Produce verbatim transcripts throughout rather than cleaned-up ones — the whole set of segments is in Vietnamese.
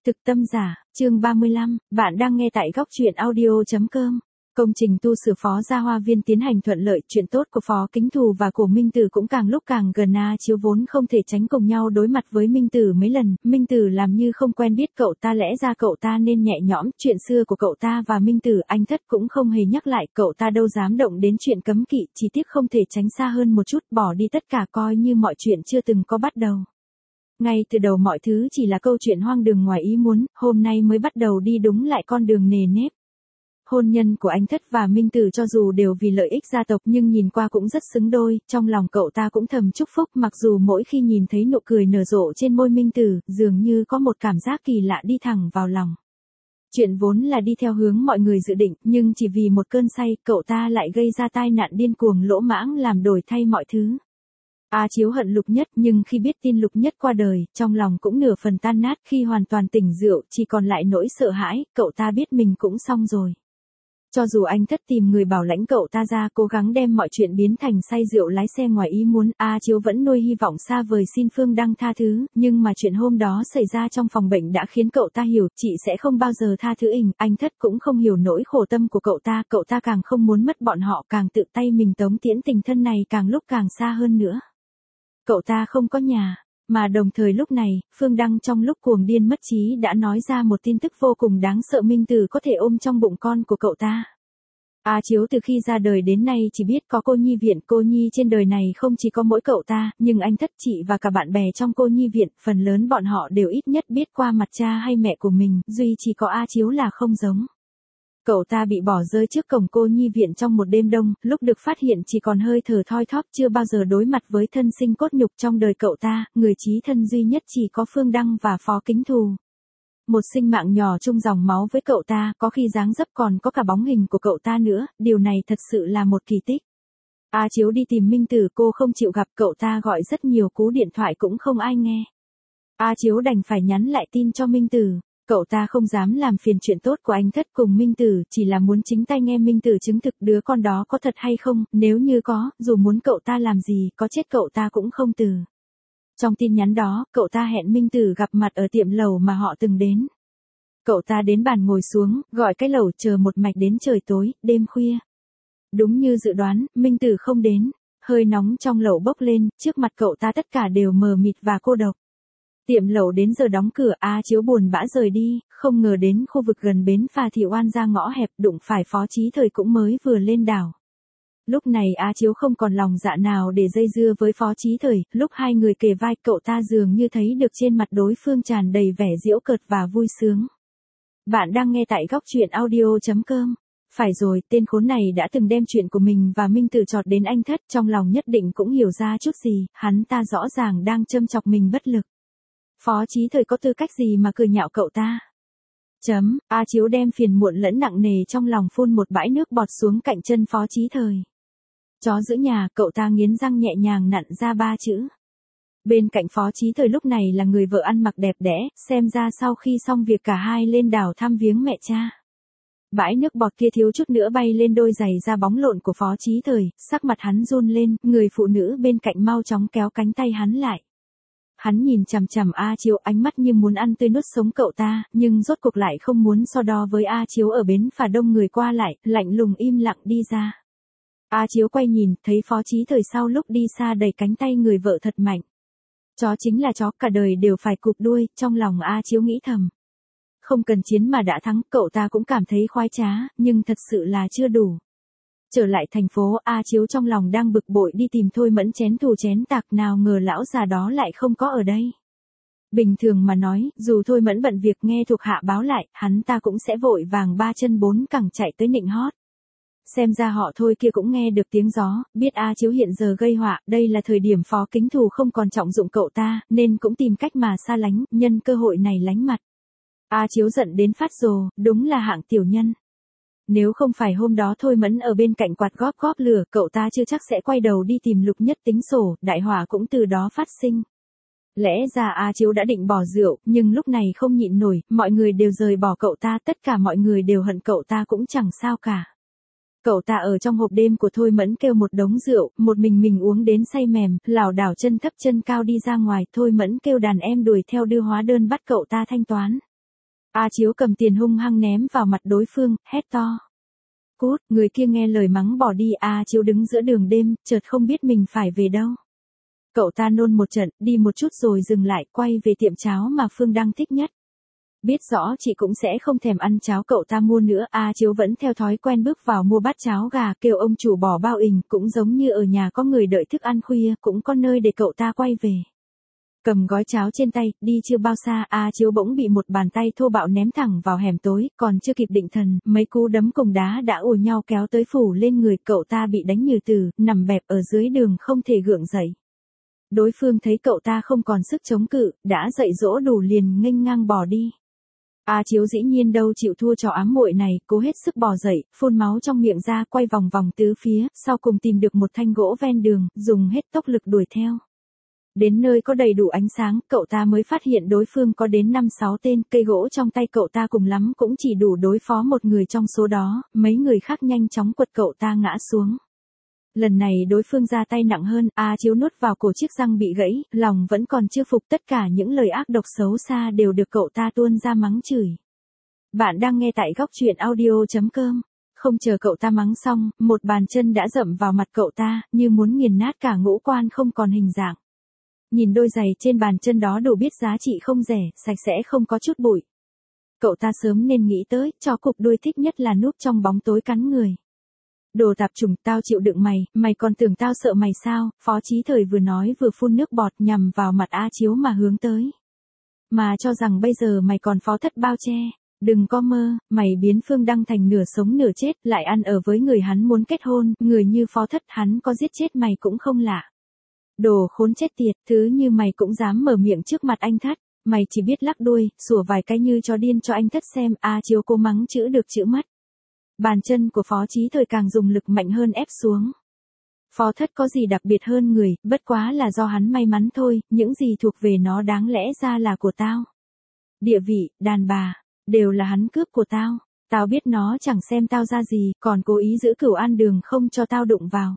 Thực tâm giả, chương ba mươi lăm, bạn đang nghe tại góc truyện audio.com. Công trình tu sửa Phó Gia Hoa Viên tiến hành thuận lợi, chuyện tốt của Phó Kính Thù và Cổ Minh Tử cũng càng lúc càng gần. A Chiếu vốn không thể tránh cùng nhau đối mặt với Minh Tử mấy lần, Minh Tử làm như không quen biết cậu ta, lẽ ra cậu ta nên nhẹ nhõm, chuyện xưa của cậu ta và Minh Tử anh Thất cũng không hề nhắc lại, cậu ta đâu dám động đến chuyện cấm kỵ, chỉ tiếc không thể tránh xa hơn một chút, bỏ đi tất cả coi như mọi chuyện chưa từng có bắt đầu. Ngay từ đầu mọi thứ chỉ là câu chuyện hoang đường ngoài ý muốn, hôm nay mới bắt đầu đi đúng lại con đường nề nếp. Hôn nhân của anh Thất và Minh Tử cho dù đều vì lợi ích gia tộc nhưng nhìn qua cũng rất xứng đôi, trong lòng cậu ta cũng thầm chúc phúc, mặc dù mỗi khi nhìn thấy nụ cười nở rộ trên môi Minh Tử, dường như có một cảm giác kỳ lạ đi thẳng vào lòng. Chuyện vốn là đi theo hướng mọi người dự định, nhưng chỉ vì một cơn say, cậu ta lại gây ra tai nạn điên cuồng lỗ mãng làm đổi thay mọi thứ. A Chiếu hận Lục Nhất, nhưng khi biết tin Lục Nhất qua đời, trong lòng cũng nửa phần tan nát, khi hoàn toàn tỉnh rượu, chỉ còn lại nỗi sợ hãi, cậu ta biết mình cũng xong rồi. Cho dù anh Thất tìm người bảo lãnh cậu ta ra, cố gắng đem mọi chuyện biến thành say rượu lái xe ngoài ý muốn, A Chiếu vẫn nuôi hy vọng xa vời xin Phương Đăng tha thứ, nhưng mà chuyện hôm đó xảy ra trong phòng bệnh đã khiến cậu ta hiểu, chị sẽ không bao giờ tha thứ ình, anh Thất cũng không hiểu nỗi khổ tâm của cậu ta, cậu ta càng không muốn mất bọn họ, càng tự tay mình tống tiễn tình thân này càng lúc càng xa hơn nữa. Cậu ta không có nhà, mà đồng thời lúc này, Phương Đăng trong lúc cuồng điên mất trí đã nói ra một tin tức vô cùng đáng sợ, Minh Tử có thể ôm trong bụng con của cậu ta. A Chiếu từ khi ra đời đến nay chỉ biết có cô nhi viện, cô nhi trên đời này không chỉ có mỗi cậu ta, nhưng anh Thất, chị và cả bạn bè trong cô nhi viện, phần lớn bọn họ đều ít nhất biết qua mặt cha hay mẹ của mình, duy chỉ có A Chiếu là không giống. Cậu ta bị bỏ rơi trước cổng cô nhi viện trong một đêm đông, lúc được phát hiện chỉ còn hơi thở thoi thóp, chưa bao giờ đối mặt với thân sinh cốt nhục trong đời cậu ta, người chí thân duy nhất chỉ có Phương Đăng và Phó Kính Thù. Một sinh mạng nhỏ chung dòng máu với cậu ta, có khi dáng dấp còn có cả bóng hình của cậu ta nữa, điều này thật sự là một kỳ tích. A Chiếu đi tìm Minh Tử, cô không chịu gặp, cậu ta gọi rất nhiều cú điện thoại cũng không ai nghe. A Chiếu đành phải nhắn lại tin cho Minh Tử. Cậu ta không dám làm phiền chuyện tốt của anh Thất cùng Minh Tử, chỉ là muốn chính tay nghe Minh Tử chứng thực đứa con đó có thật hay không, nếu như có, dù muốn cậu ta làm gì, có chết cậu ta cũng không từ. Trong tin nhắn đó, cậu ta hẹn Minh Tử gặp mặt ở tiệm lẩu mà họ từng đến. Cậu ta đến bàn ngồi xuống, gọi cái lẩu, chờ một mạch đến trời tối, đêm khuya. Đúng như dự đoán, Minh Tử không đến, hơi nóng trong lẩu bốc lên, trước mặt cậu ta tất cả đều mờ mịt và cô độc. Tiệm lẩu đến giờ đóng cửa, A Chiếu buồn bã rời đi, không ngờ đến khu vực gần bến phà thì oan ra ngõ hẹp, đụng phải Phó Chí Thời cũng mới vừa lên đảo. Lúc này A Chiếu không còn lòng dạ nào để dây dưa với Phó Chí Thời, lúc hai người kề vai, cậu ta dường như thấy được trên mặt đối phương tràn đầy vẻ giễu cợt và vui sướng. Bạn đang nghe tại góc truyện audio.com. Phải rồi, tên khốn này đã từng đem chuyện của mình và Minh Tử chọt đến anh Thất, trong lòng nhất định cũng hiểu ra chút gì, hắn ta rõ ràng đang châm chọc mình bất lực. Phó Chí Thời có tư cách gì mà cười nhạo cậu ta? Chấm, A Chiếu đem phiền muộn lẫn nặng nề trong lòng phun một bãi nước bọt xuống cạnh chân Phó Chí Thời. Chó giữ nhà, cậu ta nghiến răng nhẹ nhàng nặn ra ba chữ. Bên cạnh Phó Chí Thời lúc này là người vợ ăn mặc đẹp đẽ, xem ra sau khi xong việc cả hai lên đảo thăm viếng mẹ cha. Bãi nước bọt kia thiếu chút nữa bay lên đôi giày da bóng lộn của Phó Chí Thời, sắc mặt hắn run lên, người phụ nữ bên cạnh mau chóng kéo cánh tay hắn lại. Hắn nhìn chằm chằm A Chiếu, ánh mắt như muốn ăn tươi nuốt sống cậu ta, nhưng rốt cuộc lại không muốn so đo với A Chiếu ở bến phà đông người qua lại, lạnh lùng im lặng đi ra. A Chiếu quay nhìn, thấy Phó Chí Thời sau lúc đi xa đẩy cánh tay người vợ thật mạnh. Chó chính là chó, cả đời đều phải cụp đuôi, trong lòng A Chiếu nghĩ thầm. Không cần chiến mà đã thắng, cậu ta cũng cảm thấy khoái trá, nhưng thật sự là chưa đủ. Trở lại thành phố, A Chiếu trong lòng đang bực bội đi tìm Thôi Mẫn chén thù chén tạc, nào ngờ lão già đó lại không có ở đây. Bình thường mà nói, dù Thôi Mẫn bận việc nghe thuộc hạ báo lại, hắn ta cũng sẽ vội vàng ba chân bốn cẳng chạy tới nịnh hót. Xem ra họ Thôi kia cũng nghe được tiếng gió, biết A Chiếu hiện giờ gây họa, đây là thời điểm Phó Kính Thù không còn trọng dụng cậu ta, nên cũng tìm cách mà xa lánh, nhân cơ hội này lánh mặt. A Chiếu giận đến phát rồ, đúng là hạng tiểu nhân. Nếu không phải hôm đó Thôi Mẫn ở bên cạnh quạt góp góp lửa, cậu ta chưa chắc sẽ quay đầu đi tìm Lục Nhất tính sổ, đại hỏa cũng từ đó phát sinh. Lẽ ra A Chiếu đã định bỏ rượu, nhưng lúc này không nhịn nổi, mọi người đều rời bỏ cậu ta, tất cả mọi người đều hận cậu ta cũng chẳng sao cả. Cậu ta ở trong hộp đêm của Thôi Mẫn kêu một đống rượu, một mình mình uống đến say mềm, lảo đảo chân thấp chân cao đi ra ngoài, Thôi Mẫn kêu đàn em đuổi theo đưa hóa đơn bắt cậu ta thanh toán. A Chiếu cầm tiền hung hăng ném vào mặt đối phương, hét to. Cút, người kia nghe lời mắng bỏ đi. A Chiếu đứng giữa đường đêm, chợt không biết mình phải về đâu. Cậu ta nôn một trận, đi một chút rồi dừng lại, quay về tiệm cháo mà Phương Đăng thích nhất. Biết rõ chị cũng sẽ không thèm ăn cháo cậu ta mua nữa, A Chiếu vẫn theo thói quen bước vào mua bát cháo gà, kêu ông chủ bỏ bao ình, cũng giống như ở nhà có người đợi thức ăn khuya, cũng có nơi để cậu ta quay về. Cầm gói cháo trên tay, đi chưa bao xa, A Chiếu bỗng bị một bàn tay thô bạo ném thẳng vào hẻm tối, còn chưa kịp định thần, mấy cú đấm cùng đá đã ùa nhau kéo tới phủ lên người, cậu ta bị đánh như tử, nằm bẹp ở dưới đường không thể gượng dậy. Đối phương thấy cậu ta không còn sức chống cự, đã dạy dỗ đủ liền nghênh ngang bỏ đi. A Chiếu dĩ nhiên đâu chịu thua trò ám muội này, cố hết sức bò dậy, phun máu trong miệng ra, quay vòng vòng tứ phía, sau cùng tìm được một thanh gỗ ven đường, dùng hết tốc lực đuổi theo. Đến nơi có đầy đủ ánh sáng, cậu ta mới phát hiện đối phương có đến năm sáu tên, cây gỗ trong tay cậu ta cùng lắm cũng chỉ đủ đối phó một người trong số đó, mấy người khác nhanh chóng quật cậu ta ngã xuống. Lần này đối phương ra tay nặng hơn, A Chiếu nuốt vào cổ chiếc răng bị gãy, lòng vẫn còn chưa phục, tất cả những lời ác độc xấu xa đều được cậu ta tuôn ra mắng chửi. Bạn đang nghe tại góc truyện audio chấm com. Không chờ cậu ta mắng xong, một bàn chân đã dậm vào mặt cậu ta, như muốn nghiền nát cả ngũ quan không còn hình dạng. Nhìn đôi giày trên bàn chân đó đủ biết giá trị không rẻ, sạch sẽ không có chút bụi. Cậu ta sớm nên nghĩ tới, chó cục đuôi thích nhất là núp trong bóng tối cắn người. Đồ tạp chủng, tao chịu đựng mày, mày còn tưởng tao sợ mày sao? Phó Chí Thời vừa nói vừa phun nước bọt nhằm vào mặt A Chiếu mà hướng tới. Mà cho rằng bây giờ mày còn phó thất bao che, đừng có mơ, mày biến Phương Đăng thành nửa sống nửa chết, lại ăn ở với người hắn muốn kết hôn, người như phó thất hắn có giết chết mày cũng không lạ. Đồ khốn chết tiệt, thứ như mày cũng dám mở miệng trước mặt anh thất, mày chỉ biết lắc đuôi, sủa vài cái như chó điên cho anh thất xem. A Chiếu cố mắng chữ được chữ mất. Bàn chân của Phó Chí Thời càng dùng lực mạnh hơn ép xuống. Phó thất có gì đặc biệt hơn người, bất quá là do hắn may mắn thôi, những gì thuộc về nó đáng lẽ ra là của tao. Địa vị, đàn bà, đều là hắn cướp của tao. Tao biết nó chẳng xem tao ra gì, còn cố ý giữ cửu an đường không cho tao đụng vào.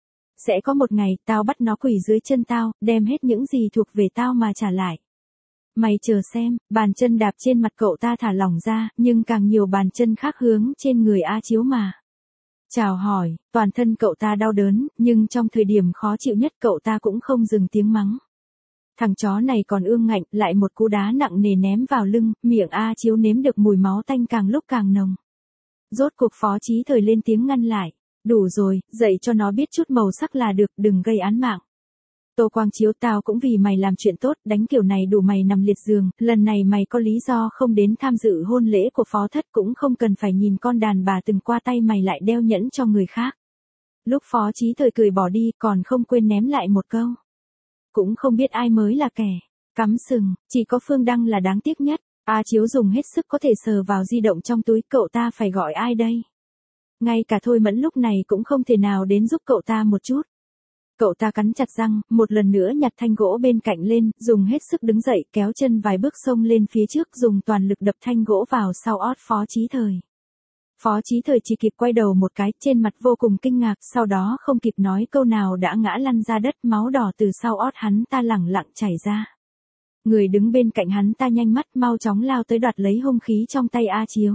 Sẽ có một ngày, tao bắt nó quỳ dưới chân tao, đem hết những gì thuộc về tao mà trả lại. Mày chờ xem, bàn chân đạp trên mặt cậu ta thả lỏng ra, nhưng càng nhiều bàn chân khác hướng trên người A Chiếu mà. Chào hỏi, toàn thân cậu ta đau đớn, nhưng trong thời điểm khó chịu nhất cậu ta cũng không dừng tiếng mắng. Thằng chó này còn ương ngạnh, lại một cú đá nặng nề ném vào lưng, miệng A Chiếu nếm được mùi máu tanh càng lúc càng nồng. Rốt cuộc Phó Chí Thời lên tiếng ngăn lại. Đủ rồi, dạy cho nó biết chút màu sắc là được, đừng gây án mạng. Tô Quang Chiếu, tao cũng vì mày làm chuyện tốt, đánh kiểu này đủ mày nằm liệt giường, lần này mày có lý do không đến tham dự hôn lễ của Phó Thất, cũng không cần phải nhìn con đàn bà từng qua tay mày lại đeo nhẫn cho người khác. Lúc Phó Chí Thời cười bỏ đi, còn không quên ném lại một câu. Cũng không biết ai mới là kẻ cắm sừng, chỉ có Phương Đăng là đáng tiếc nhất. A Chiếu dùng hết sức có thể sờ vào di động trong túi, cậu ta phải gọi ai đây? Ngay cả Thôi Mẫn lúc này cũng không thể nào đến giúp cậu ta một chút. Cậu ta cắn chặt răng, một lần nữa nhặt thanh gỗ bên cạnh lên, dùng hết sức đứng dậy, kéo chân vài bước xông lên phía trước, dùng toàn lực đập thanh gỗ vào sau ót Phó Chí Thời. Phó Chí Thời chỉ kịp quay đầu một cái, trên mặt vô cùng kinh ngạc, sau đó không kịp nói câu nào đã ngã lăn ra đất, máu đỏ từ sau ót hắn ta lẳng lặng chảy ra. Người đứng bên cạnh hắn ta nhanh mắt mau chóng lao tới đoạt lấy hung khí trong tay A Chiếu.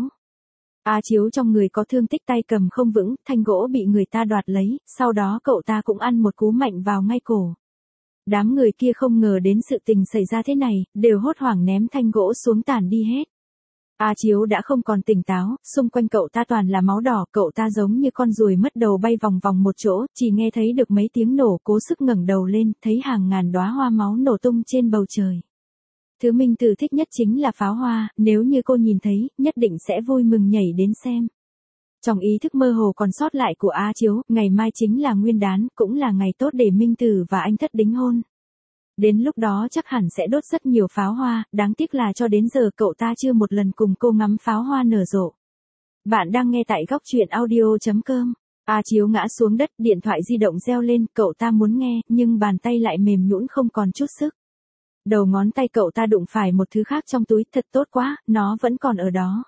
A Chiếu trong người có thương tích, tay cầm không vững, thanh gỗ bị người ta đoạt lấy, sau đó cậu ta cũng ăn một cú mạnh vào ngay cổ. Đám người kia không ngờ đến sự tình xảy ra thế này, đều hốt hoảng ném thanh gỗ xuống tản đi hết. A Chiếu đã không còn tỉnh táo, xung quanh cậu ta toàn là máu đỏ, cậu ta giống như con ruồi mất đầu bay vòng vòng một chỗ, chỉ nghe thấy được mấy tiếng nổ, cố sức ngẩng đầu lên, thấy hàng ngàn đóa hoa máu nổ tung trên bầu trời. Thứ Minh Tử thích nhất chính là pháo hoa, nếu như cô nhìn thấy, nhất định sẽ vui mừng nhảy đến xem. Trong ý thức mơ hồ còn sót lại của A Chiếu, ngày mai chính là Nguyên Đán, cũng là ngày tốt để Minh Tử và anh Thất đính hôn. Đến lúc đó chắc hẳn sẽ đốt rất nhiều pháo hoa, đáng tiếc là cho đến giờ cậu ta chưa một lần cùng cô ngắm pháo hoa nở rộ. Bạn đang nghe tại góc truyện audio chấm com. A Chiếu ngã xuống đất, điện thoại di động reo lên, cậu ta muốn nghe, nhưng bàn tay lại mềm nhũn không còn chút sức. Đầu ngón tay cậu ta đụng phải một thứ khác trong túi, thật tốt quá, nó vẫn còn ở đó.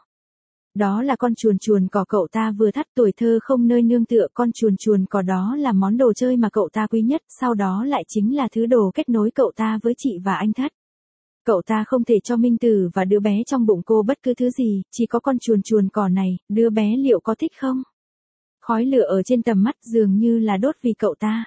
Đó là con chuồn chuồn cỏ cậu ta vừa thắt, tuổi thơ không nơi nương tựa, con chuồn chuồn cỏ đó là món đồ chơi mà cậu ta quý nhất, sau đó lại chính là thứ đồ kết nối cậu ta với chị và anh Thất. Cậu ta không thể cho Minh Tử và đứa bé trong bụng cô bất cứ thứ gì, chỉ có con chuồn chuồn cỏ này, đứa bé liệu có thích không? Khói lửa ở trên tầm mắt dường như là đốt vì cậu ta.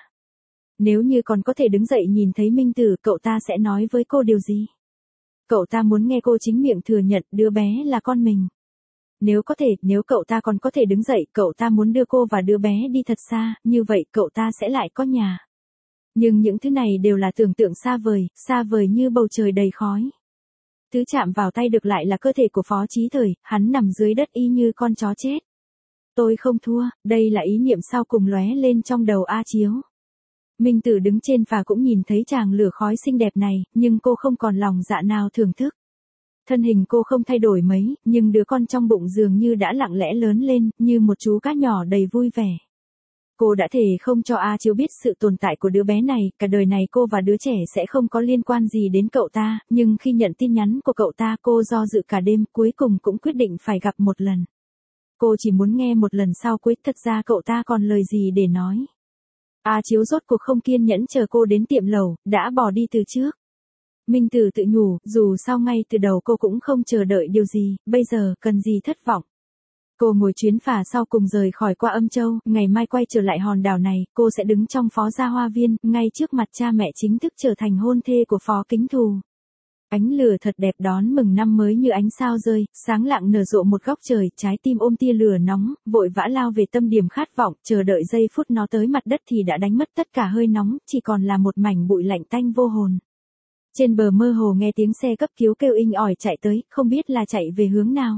Nếu như còn có thể đứng dậy nhìn thấy Minh Tử, cậu ta sẽ nói với cô điều gì? Cậu ta muốn nghe cô chính miệng thừa nhận đứa bé là con mình. Nếu có thể, nếu cậu ta còn có thể đứng dậy, cậu ta muốn đưa cô và đứa bé đi thật xa, như vậy cậu ta sẽ lại có nhà. Nhưng những thứ này đều là tưởng tượng xa vời, xa vời như bầu trời đầy khói. Thứ chạm vào tay được lại là cơ thể của Phó Chí Thời, hắn nằm dưới đất y như con chó chết. Tôi không thua, đây là ý niệm sau cùng lóe lên trong đầu A Chiếu. Minh Tử đứng trên phà cũng nhìn thấy chàng lửa khói xinh đẹp này, nhưng cô không còn lòng dạ nào thưởng thức. Thân hình cô không thay đổi mấy, nhưng đứa con trong bụng dường như đã lặng lẽ lớn lên, như một chú cá nhỏ đầy vui vẻ. Cô đã thề không cho A Chiếu biết sự tồn tại của đứa bé này, cả đời này cô và đứa trẻ sẽ không có liên quan gì đến cậu ta, nhưng khi nhận tin nhắn của cậu ta cô do dự cả đêm, cuối cùng cũng quyết định phải gặp một lần. Cô chỉ muốn nghe một lần sau cuối, thật ra cậu ta còn lời gì để nói. A Chiếu rốt cuộc không kiên nhẫn chờ cô đến tiệm lẩu, đã bỏ đi từ trước. Minh Tử tự nhủ, dù sao ngay từ đầu cô cũng không chờ đợi điều gì, bây giờ cần gì thất vọng. Cô ngồi chuyến phà sau cùng rời khỏi qua Âm Châu, ngày mai quay trở lại hòn đảo này, cô sẽ đứng trong Phó Gia Hoa Viên, ngay trước mặt cha mẹ chính thức trở thành hôn thê của Phó Kính Thù. Ánh lửa thật đẹp đón mừng năm mới như ánh sao rơi, sáng lạng nở rộ một góc trời, trái tim ôm tia lửa nóng, vội vã lao về tâm điểm khát vọng, chờ đợi giây phút nó tới mặt đất thì đã đánh mất tất cả hơi nóng, chỉ còn là một mảnh bụi lạnh tanh vô hồn. Trên bờ mơ hồ nghe tiếng xe cấp cứu kêu inh ỏi chạy tới, không biết là chạy về hướng nào.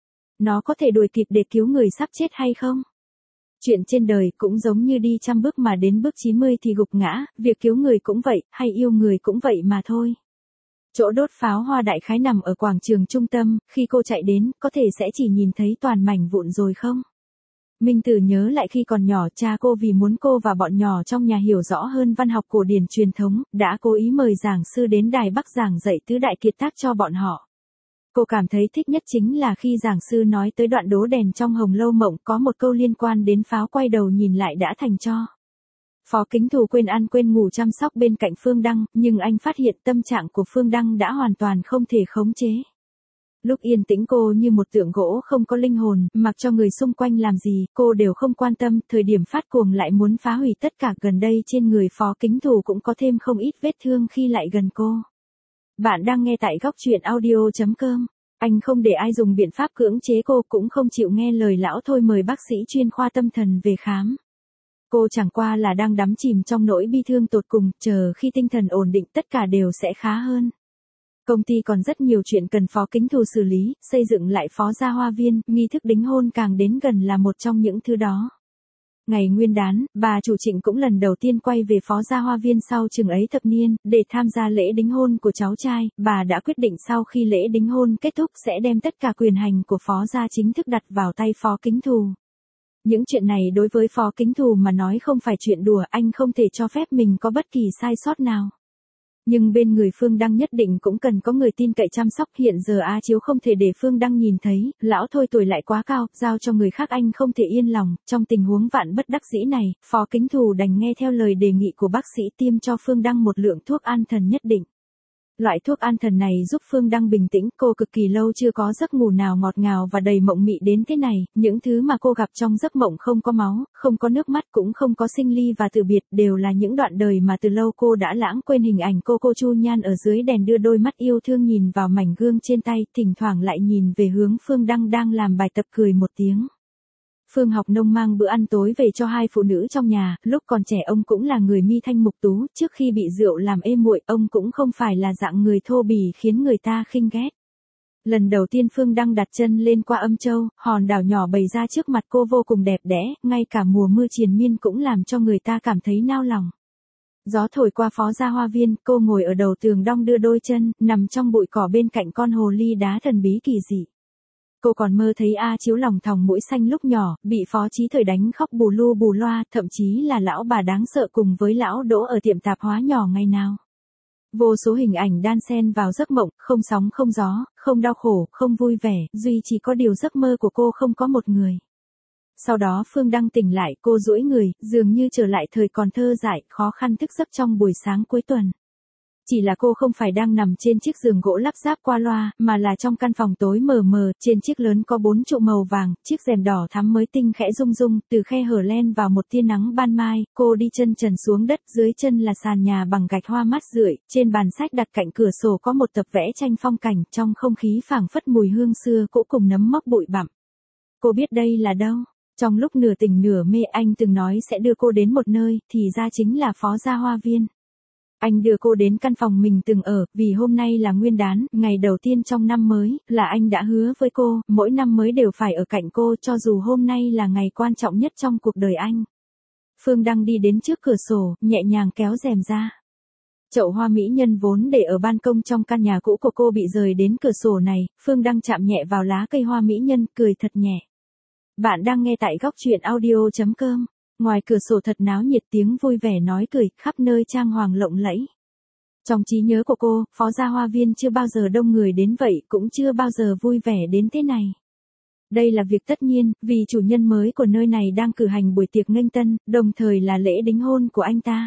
Nó có thể đuổi kịp để cứu người sắp chết hay không? Chuyện trên đời cũng giống như đi trăm bước mà đến bước chín mươi thì gục ngã, việc cứu người cũng vậy, hay yêu người cũng vậy mà thôi. Chỗ đốt pháo hoa đại khái nằm ở quảng trường trung tâm, khi cô chạy đến, có thể sẽ chỉ nhìn thấy toàn mảnh vụn rồi không? Minh Tử nhớ lại khi còn nhỏ, cha cô vì muốn cô và bọn nhỏ trong nhà hiểu rõ hơn văn học cổ điển truyền thống, đã cố ý mời giảng sư đến Đài Bắc giảng dạy tứ đại kiệt tác cho bọn họ. Cô cảm thấy thích nhất chính là khi giảng sư nói tới đoạn đố đèn trong Hồng Lâu Mộng, có một câu liên quan đến pháo, quay đầu nhìn lại đã thành tro. Phó Kính Thù quên ăn quên ngủ chăm sóc bên cạnh Phương Đăng, nhưng anh phát hiện tâm trạng của Phương Đăng đã hoàn toàn không thể khống chế. Lúc yên tĩnh cô như một tượng gỗ không có linh hồn, mặc cho người xung quanh làm gì, cô đều không quan tâm, thời điểm phát cuồng lại muốn phá hủy tất cả. Gần đây trên người Phó Kính Thù cũng có thêm không ít vết thương khi lại gần cô. Bạn đang nghe tại góc truyện audio chấm com. Anh không để ai dùng biện pháp cưỡng chế cô, cũng không chịu nghe lời lão thôi mời bác sĩ chuyên khoa tâm thần về khám. Cô chẳng qua là đang đắm chìm trong nỗi bi thương tột cùng, chờ khi tinh thần ổn định tất cả đều sẽ khá hơn. Công ty còn rất nhiều chuyện cần Phó Kính Thù xử lý, xây dựng lại Phó Gia Hoa Viên, nghi thức đính hôn càng đến gần là một trong những thứ đó. Ngày Nguyên đán, bà chủ Trịnh cũng lần đầu tiên quay về Phó Gia Hoa Viên sau chừng ấy thập niên, để tham gia lễ đính hôn của cháu trai. Bà đã quyết định sau khi lễ đính hôn kết thúc sẽ đem tất cả quyền hành của Phó Gia chính thức đặt vào tay Phó Kính Thù. Những chuyện này đối với Phó Kính Thù mà nói không phải chuyện đùa, anh không thể cho phép mình có bất kỳ sai sót nào. Nhưng bên người Phương Đăng nhất định cũng cần có người tin cậy chăm sóc, hiện giờ A Chiếu không thể để Phương Đăng nhìn thấy, lão thôi tuổi lại quá cao, giao cho người khác anh không thể yên lòng, trong tình huống vạn bất đắc dĩ này, Phó Kính Thù đành nghe theo lời đề nghị của bác sĩ tiêm cho Phương Đăng một lượng thuốc an thần nhất định. Loại thuốc an thần này giúp Phương Đăng bình tĩnh, cô cực kỳ lâu chưa có giấc ngủ nào ngọt ngào và đầy mộng mị đến thế này, những thứ mà cô gặp trong giấc mộng không có máu, không có nước mắt, cũng không có sinh ly và từ biệt, đều là những đoạn đời mà từ lâu cô đã lãng quên. Hình ảnh cô cô Chu Nhan ở dưới đèn đưa đôi mắt yêu thương nhìn vào mảnh gương trên tay, thỉnh thoảng lại nhìn về hướng Phương Đăng đang làm bài tập, cười một tiếng. Phương Học Nông mang bữa ăn tối về cho hai phụ nữ trong nhà, lúc còn trẻ ông cũng là người mi thanh mục tú, trước khi bị rượu làm ê muội, ông cũng không phải là dạng người thô bỉ khiến người ta khinh ghét. Lần đầu tiên Phương Đăng đặt chân lên qua Âm Châu, hòn đảo nhỏ bày ra trước mặt cô vô cùng đẹp đẽ, ngay cả mùa mưa triền miên cũng làm cho người ta cảm thấy nao lòng. Gió thổi qua Phó Gia Hoa Viên, cô ngồi ở đầu tường đong đưa đôi chân, nằm trong bụi cỏ bên cạnh con hồ ly đá thần bí kỳ dị. Cô còn mơ thấy A Chiếu lòng thòng mũi xanh lúc nhỏ, bị Phó Chí Thời đánh khóc bù lu bù loa, thậm chí là lão bà đáng sợ cùng với lão Đỗ ở tiệm tạp hóa nhỏ ngày nào. Vô số hình ảnh đan xen vào giấc mộng, không sóng không gió, không đau khổ, không vui vẻ, duy chỉ có điều giấc mơ của cô không có một người. Sau đó Phương Đăng tỉnh lại, cô duỗi người, dường như trở lại thời còn thơ dại, khó khăn thức giấc trong buổi sáng cuối tuần. Chỉ là cô không phải đang nằm trên chiếc giường gỗ lắp ráp qua loa, mà là trong căn phòng tối mờ mờ, trên chiếc lớn có bốn trụ màu vàng, chiếc rèm đỏ thắm mới tinh khẽ rung rung, từ khe hở len vào một tia nắng ban mai, cô đi chân trần xuống đất, dưới chân là sàn nhà bằng gạch hoa mát rượi, trên bàn sách đặt cạnh cửa sổ có một tập vẽ tranh phong cảnh, trong không khí phảng phất mùi hương xưa cũ cùng nấm mốc bụi bặm. Cô biết đây là đâu? Trong lúc nửa tỉnh nửa mê anh từng nói sẽ đưa cô đến một nơi, thì ra chính là Phó Gia Hoa Viên. Anh đưa cô đến căn phòng mình từng ở, vì hôm nay là Nguyên đán, ngày đầu tiên trong năm mới, là anh đã hứa với cô, mỗi năm mới đều phải ở cạnh cô cho dù hôm nay là ngày quan trọng nhất trong cuộc đời anh. Phương Đăng đi đến trước cửa sổ, nhẹ nhàng kéo rèm ra. Chậu hoa mỹ nhân vốn để ở ban công trong căn nhà cũ của cô bị rời đến cửa sổ này, Phương Đăng chạm nhẹ vào lá cây hoa mỹ nhân, cười thật nhẹ. Bạn đang nghe tại góc truyện audio.com. Ngoài cửa sổ thật náo nhiệt, tiếng vui vẻ nói cười, khắp nơi trang hoàng lộng lẫy. Trong trí nhớ của cô, Phó Gia Hoa Viên chưa bao giờ đông người đến vậy, cũng chưa bao giờ vui vẻ đến thế này. Đây là việc tất nhiên, vì chủ nhân mới của nơi này đang cử hành buổi tiệc nghênh tân, đồng thời là lễ đính hôn của anh ta.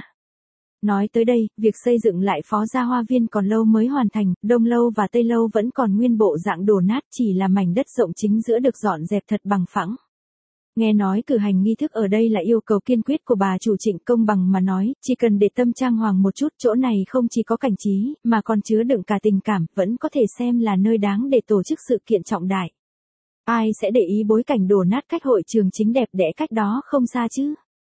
Nói tới đây, việc xây dựng lại Phó Gia Hoa Viên còn lâu mới hoàn thành, Đông Lâu và Tây Lâu vẫn còn nguyên bộ dạng đổ nát, chỉ là mảnh đất rộng chính giữa được dọn dẹp thật bằng phẳng. Nghe nói cử hành nghi thức ở đây là yêu cầu kiên quyết của bà chủ Trịnh, công bằng mà nói, chỉ cần để tâm trang hoàng một chút, chỗ này không chỉ có cảnh trí, mà còn chứa đựng cả tình cảm, vẫn có thể xem là nơi đáng để tổ chức sự kiện trọng đại. Ai sẽ để ý bối cảnh đổ nát cách hội trường chính đẹp đẽ cách đó không xa chứ?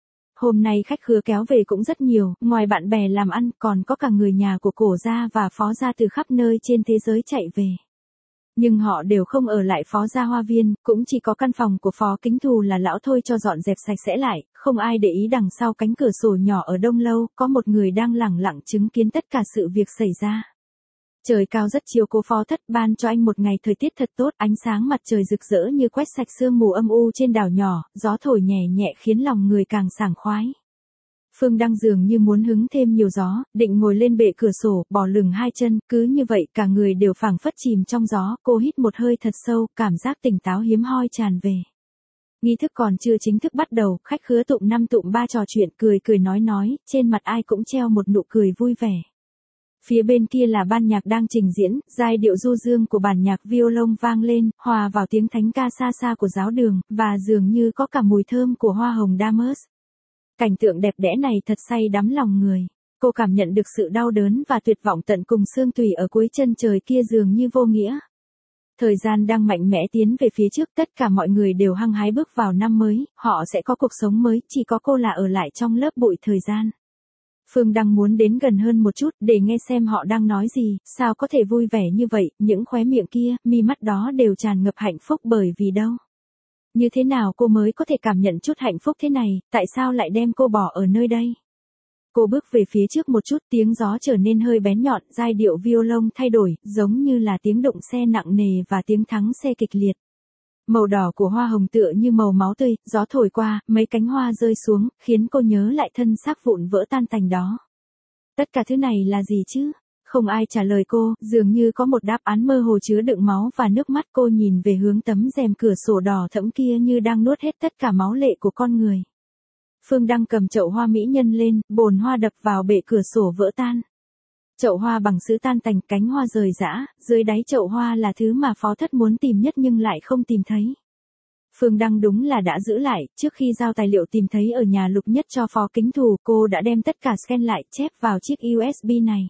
Hôm nay khách khứa kéo về cũng rất nhiều, ngoài bạn bè làm ăn, còn có cả người nhà của Cổ gia và Phó gia từ khắp nơi trên thế giới chạy về. Nhưng họ đều không ở lại Phó Gia Hoa Viên, cũng chỉ có căn phòng của Phó Kính Thù là lão thôi cho dọn dẹp sạch sẽ lại, không ai để ý đằng sau cánh cửa sổ nhỏ ở Đông Lâu, có một người đang lẳng lặng chứng kiến tất cả sự việc xảy ra. Trời cao rất chiều cố Phó Thất, ban cho anh một ngày thời tiết thật tốt, ánh sáng mặt trời rực rỡ như quét sạch sương mù âm u trên đảo nhỏ, gió thổi nhẹ nhẹ khiến lòng người càng sảng khoái. Phương Đăng dường như muốn hứng thêm nhiều gió, định ngồi lên bệ cửa sổ, bỏ lửng hai chân, cứ như vậy cả người đều phảng phất chìm trong gió, cô hít một hơi thật sâu, cảm giác tỉnh táo hiếm hoi tràn về. Nghi thức còn chưa chính thức bắt đầu, khách khứa tụm năm tụm ba trò chuyện, cười cười nói nói, trên mặt ai cũng treo một nụ cười vui vẻ. Phía bên kia là ban nhạc đang trình diễn, giai điệu du dương của bản nhạc violon vang lên, hòa vào tiếng thánh ca xa xa của giáo đường, và dường như có cả mùi thơm của hoa hồng damask. Cảnh tượng đẹp đẽ này thật say đắm lòng người. Cô cảm nhận được sự đau đớn và tuyệt vọng tận cùng xương tủy ở cuối chân trời kia dường như vô nghĩa. Thời gian đang mạnh mẽ tiến về phía trước, tất cả mọi người đều hăng hái bước vào năm mới, họ sẽ có cuộc sống mới, chỉ có cô là ở lại trong lớp bụi thời gian. Phương Đăng muốn đến gần hơn một chút để nghe xem họ đang nói gì, sao có thể vui vẻ như vậy, những khóe miệng kia, mi mắt đó đều tràn ngập hạnh phúc bởi vì đâu. Như thế nào cô mới có thể cảm nhận chút hạnh phúc thế này, tại sao lại đem cô bỏ ở nơi đây? Cô bước về phía trước một chút, tiếng gió trở nên hơi bén nhọn, giai điệu violon thay đổi, giống như là tiếng đụng xe nặng nề và tiếng thắng xe kịch liệt. Màu đỏ của hoa hồng tựa như màu máu tươi, gió thổi qua, mấy cánh hoa rơi xuống, khiến cô nhớ lại thân xác vụn vỡ tan tành đó. Tất cả thứ này là gì chứ? Không ai trả lời cô, dường như có một đáp án mơ hồ chứa đựng máu và nước mắt. Cô nhìn về hướng tấm rèm cửa sổ đỏ thẫm kia như đang nuốt hết tất cả máu lệ của con người. Phương Đăng cầm chậu hoa mỹ nhân lên, bồn hoa đập vào bệ cửa sổ vỡ tan. Chậu hoa bằng sứ tan tành, cánh hoa rời rã, dưới đáy chậu hoa là thứ mà Phó Thất muốn tìm nhất nhưng lại không tìm thấy. Phương Đăng đúng là đã giữ lại, trước khi giao tài liệu tìm thấy ở nhà Lục Nhất cho Phó Kính Thù, cô đã đem tất cả scan lại, chép vào chiếc u ét bê này.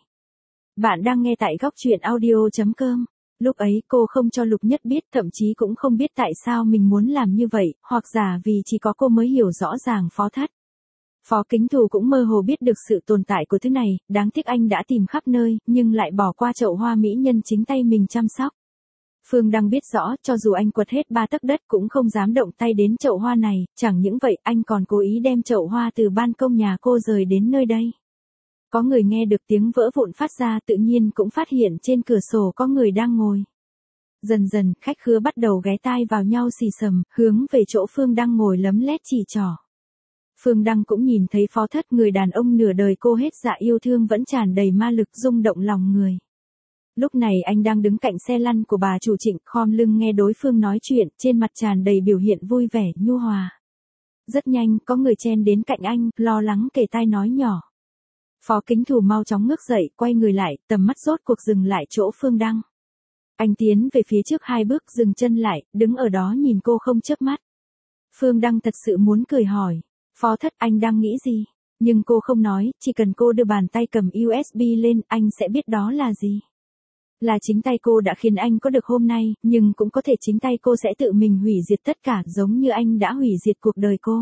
Bạn đang nghe tại góc truyện audio.com. Lúc ấy cô không cho Lục Nhất biết, thậm chí cũng không biết tại sao mình muốn làm như vậy, hoặc giả vì chỉ có cô mới hiểu rõ ràng Phó Thất. Phó Kính Thù cũng mơ hồ biết được sự tồn tại của thứ này, đáng tiếc anh đã tìm khắp nơi, nhưng lại bỏ qua chậu hoa mỹ nhân chính tay mình chăm sóc. Phương Đăng biết rõ, cho dù anh quật hết ba tấc đất cũng không dám động tay đến chậu hoa này, chẳng những vậy, anh còn cố ý đem chậu hoa từ ban công nhà cô rời đến nơi đây. Có người nghe được tiếng vỡ vụn phát ra tự nhiên cũng phát hiện trên cửa sổ có người đang ngồi. Dần dần, khách khứa bắt đầu ghé tai vào nhau xì xầm, hướng về chỗ Phương Đăng ngồi lấm lét chỉ trỏ. Phương Đăng cũng nhìn thấy Phó Thất, người đàn ông nửa đời cô hết dạ yêu thương vẫn tràn đầy ma lực rung động lòng người. Lúc này anh đang đứng cạnh xe lăn của bà chủ Trịnh, khom lưng nghe đối phương nói chuyện, trên mặt tràn đầy biểu hiện vui vẻ, nhu hòa. Rất nhanh, có người chen đến cạnh anh, lo lắng kề tai nói nhỏ. Phó Kính Thù mau chóng ngước dậy, quay người lại, tầm mắt rốt cuộc dừng lại chỗ Phương Đăng. Anh tiến về phía trước hai bước, dừng chân lại, đứng ở đó nhìn cô không chớp mắt. Phương Đăng thật sự muốn cười hỏi, Phó thất anh đang nghĩ gì? Nhưng cô không nói, chỉ cần cô đưa bàn tay cầm u ét bê lên, anh sẽ biết đó là gì. Là chính tay cô đã khiến anh có được hôm nay, nhưng cũng có thể chính tay cô sẽ tự mình hủy diệt tất cả, giống như anh đã hủy diệt cuộc đời cô.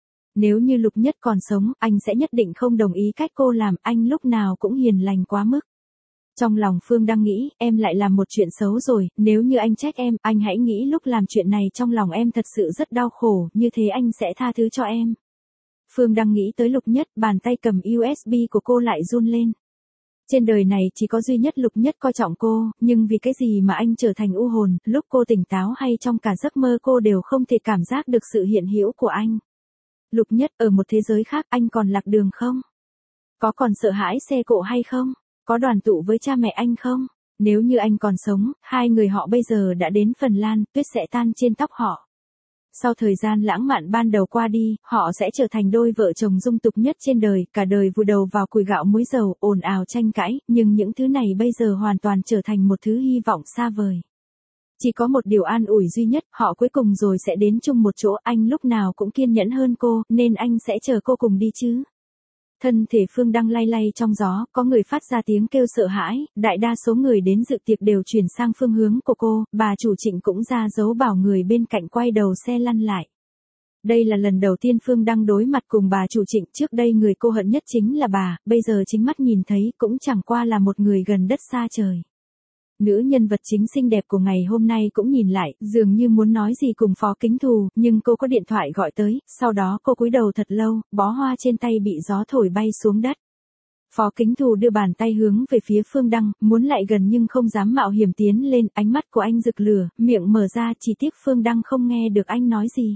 Nếu như Lục Nhất còn sống, anh sẽ nhất định không đồng ý cách cô làm, anh lúc nào cũng hiền lành quá mức. Trong lòng Phương Đăng nghĩ, em lại làm một chuyện xấu rồi, nếu như anh trách em, anh hãy nghĩ lúc làm chuyện này trong lòng em thật sự rất đau khổ, như thế anh sẽ tha thứ cho em. Phương Đăng nghĩ tới Lục Nhất, bàn tay cầm u ét bê của cô lại run lên. Trên đời này chỉ có duy nhất Lục Nhất coi trọng cô, nhưng vì cái gì mà anh trở thành u hồn, lúc cô tỉnh táo hay trong cả giấc mơ cô đều không thể cảm giác được sự hiện hữu của anh. Lục Nhất, ở một thế giới khác anh còn lạc đường không? Có còn sợ hãi xe cộ hay không? Có đoàn tụ với cha mẹ anh không? Nếu như anh còn sống, hai người họ bây giờ đã đến Phần Lan, tuyết sẽ tan trên tóc họ. Sau thời gian lãng mạn ban đầu qua đi, họ sẽ trở thành đôi vợ chồng dung tục nhất trên đời, cả đời vùi đầu vào củi gạo muối dầu, ồn ào tranh cãi, nhưng những thứ này bây giờ hoàn toàn trở thành một thứ hy vọng xa vời. Chỉ có một điều an ủi duy nhất, họ cuối cùng rồi sẽ đến chung một chỗ, anh lúc nào cũng kiên nhẫn hơn cô, nên anh sẽ chờ cô cùng đi chứ. Thân thể Phương Đăng lay lay trong gió, có người phát ra tiếng kêu sợ hãi, đại đa số người đến dự tiệc đều chuyển sang phương hướng của cô, bà chủ Trịnh cũng ra dấu bảo người bên cạnh quay đầu xe lăn lại. Đây là lần đầu tiên Phương Đăng đối mặt cùng bà chủ Trịnh, trước đây người cô hận nhất chính là bà, bây giờ chính mắt nhìn thấy cũng chẳng qua là một người gần đất xa trời. Nữ nhân vật chính xinh đẹp của ngày hôm nay cũng nhìn lại, dường như muốn nói gì cùng Phó Kính Thù, nhưng cô có điện thoại gọi tới, sau đó cô cúi đầu thật lâu, bó hoa trên tay bị gió thổi bay xuống đất. Phó Kính Thù đưa bàn tay hướng về phía Phương Đăng, muốn lại gần nhưng không dám mạo hiểm tiến lên, ánh mắt của anh rực lửa, miệng mở ra, chỉ tiếc Phương Đăng không nghe được anh nói gì.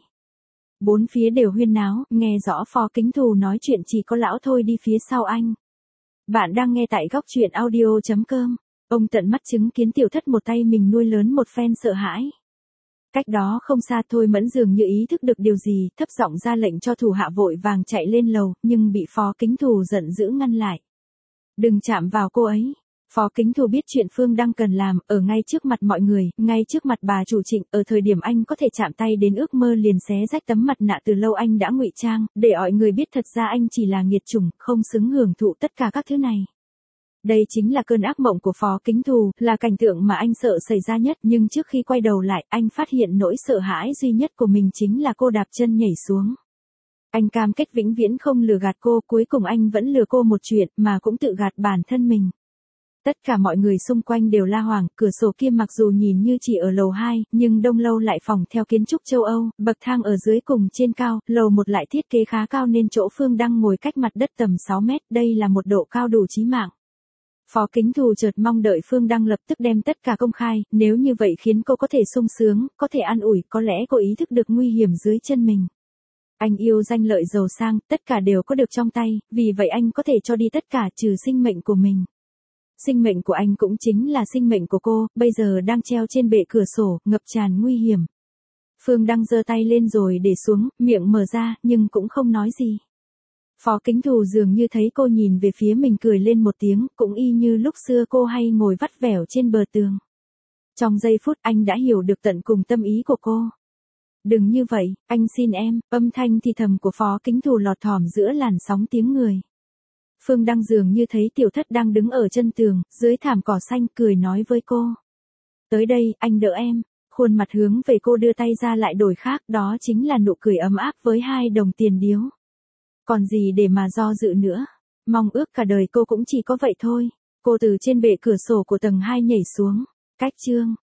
Bốn phía đều huyên náo, nghe rõ Phó Kính Thù nói chuyện chỉ có lão thôi đi phía sau anh. Bạn đang nghe tại góc truyện audio chấm com. Ông tận mắt chứng kiến tiểu thất một tay mình nuôi lớn một phen sợ hãi. Cách đó không xa Thôi Mẫn dường như ý thức được điều gì, thấp giọng ra lệnh cho thủ hạ vội vàng chạy lên lầu, nhưng bị Phó Kính Thù giận dữ ngăn lại. Đừng chạm vào cô ấy. Phó Kính Thù biết chuyện Phương Đăng cần làm, ở ngay trước mặt mọi người, ngay trước mặt bà chủ Trịnh, ở thời điểm anh có thể chạm tay đến ước mơ liền xé rách tấm mặt nạ từ lâu anh đã ngụy trang, để mọi người biết thật ra anh chỉ là nghiệt chủng, không xứng hưởng thụ tất cả các thứ này. Đây chính là cơn ác mộng của Phó Kính Thù, là cảnh tượng mà anh sợ xảy ra nhất, nhưng trước khi quay đầu lại, anh phát hiện nỗi sợ hãi duy nhất của mình chính là cô đạp chân nhảy xuống. Anh cam kết vĩnh viễn không lừa gạt cô, cuối cùng anh vẫn lừa cô một chuyện, mà cũng tự gạt bản thân mình. Tất cả mọi người xung quanh đều la hoảng, cửa sổ kia mặc dù nhìn như chỉ ở lầu hai, nhưng đông lâu lại phòng theo kiến trúc châu Âu, bậc thang ở dưới cùng trên cao, lầu một lại thiết kế khá cao nên chỗ Phương Đăng ngồi cách mặt đất tầm sáu mét, đây là một độ cao đủ chí mạng. Phó Kính Thù chợt mong đợi Phương Đăng lập tức đem tất cả công khai, nếu như vậy khiến cô có thể sung sướng, có thể an ủi, có lẽ cô ý thức được nguy hiểm dưới chân mình. Anh yêu danh lợi giàu sang, tất cả đều có được trong tay, vì vậy anh có thể cho đi tất cả trừ sinh mệnh của mình. Sinh mệnh của anh cũng chính là sinh mệnh của cô, bây giờ đang treo trên bệ cửa sổ, ngập tràn nguy hiểm. Phương Đăng giơ tay lên rồi để xuống, miệng mở ra, nhưng cũng không nói gì. Phó Kính Thù dường như thấy cô nhìn về phía mình cười lên một tiếng, cũng y như lúc xưa cô hay ngồi vắt vẻo trên bờ tường. Trong giây phút anh đã hiểu được tận cùng tâm ý của cô. Đừng như vậy, anh xin em, âm thanh thì thầm của Phó Kính Thù lọt thỏm giữa làn sóng tiếng người. Phương Đăng dường như thấy tiểu thất đang đứng ở chân tường, dưới thảm cỏ xanh, cười nói với cô. Tới đây, anh đỡ em. Khuôn mặt hướng về cô đưa tay ra lại đổi khác, đó chính là nụ cười ấm áp với hai đồng tiền điếu. Còn gì để mà do dự nữa. Mong ước cả đời cô cũng chỉ có vậy thôi. Cô từ trên bệ cửa sổ của tầng hai nhảy xuống. Cách chương.